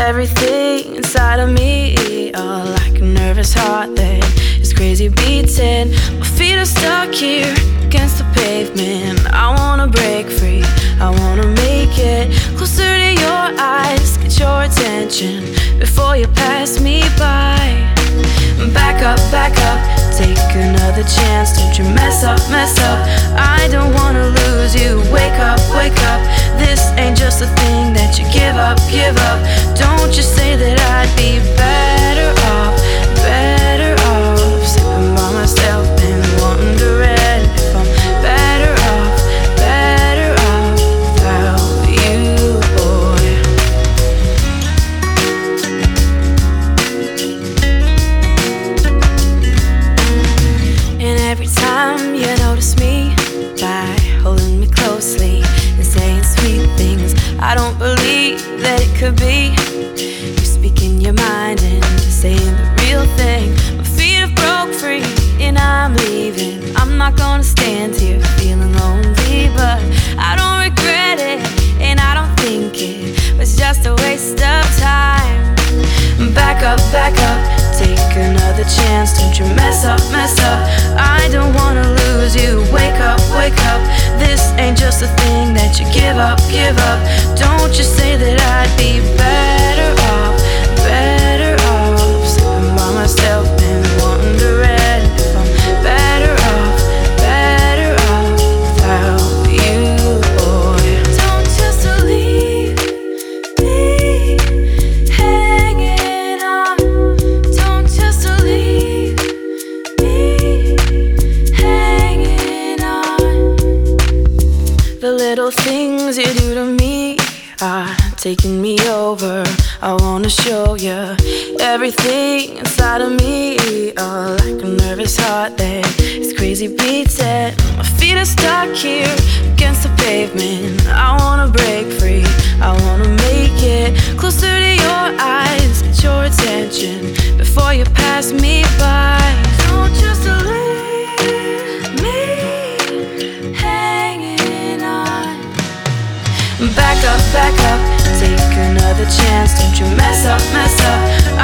Everything inside of me, oh, like a nervous heart that is crazy beating. My feet are stuck here against the pavement. I wanna break free, I wanna make it closer to your eyes, get your attention before you pass me by. Back up, take another chance. Don't you mess up, mess up. I don't wanna lose you. Wake up, wake up. This ain't just a thing that you give up, give up. Don't you say that I'd be better off sleeping by myself and wondering if I'm better off without you, boy. And every time you notice me by holding me closely and saying sweet things, I don't believe that it could be you speaking your mind and saying the real thing. My feet have broke free and I'm leaving. I'm not gonna stand here feeling lonely, but I don't regret it and I don't think it was just a waste of time. Back up, take another chance. Don't you mess up, mess up. I don't wanna lose you. Wake up, wake up. This ain't just a thing that you give up, give up. Don't you say that I'd be better off sleeping by myself and wondering if I'm better off without you, boy. Don't just leave me hanging on. Don't just leave me hanging on. The little things you do to me are taking me over. I wanna show you everything inside of me, oh, like a nervous heart that is crazy beating. My feet are stuck here against the pavement. I wanna break free, I wanna make it closer to your eyes, get your attention before you pass me by. Don't just leave me hanging on. Back up, take another chance. Don't you mess up, mess up.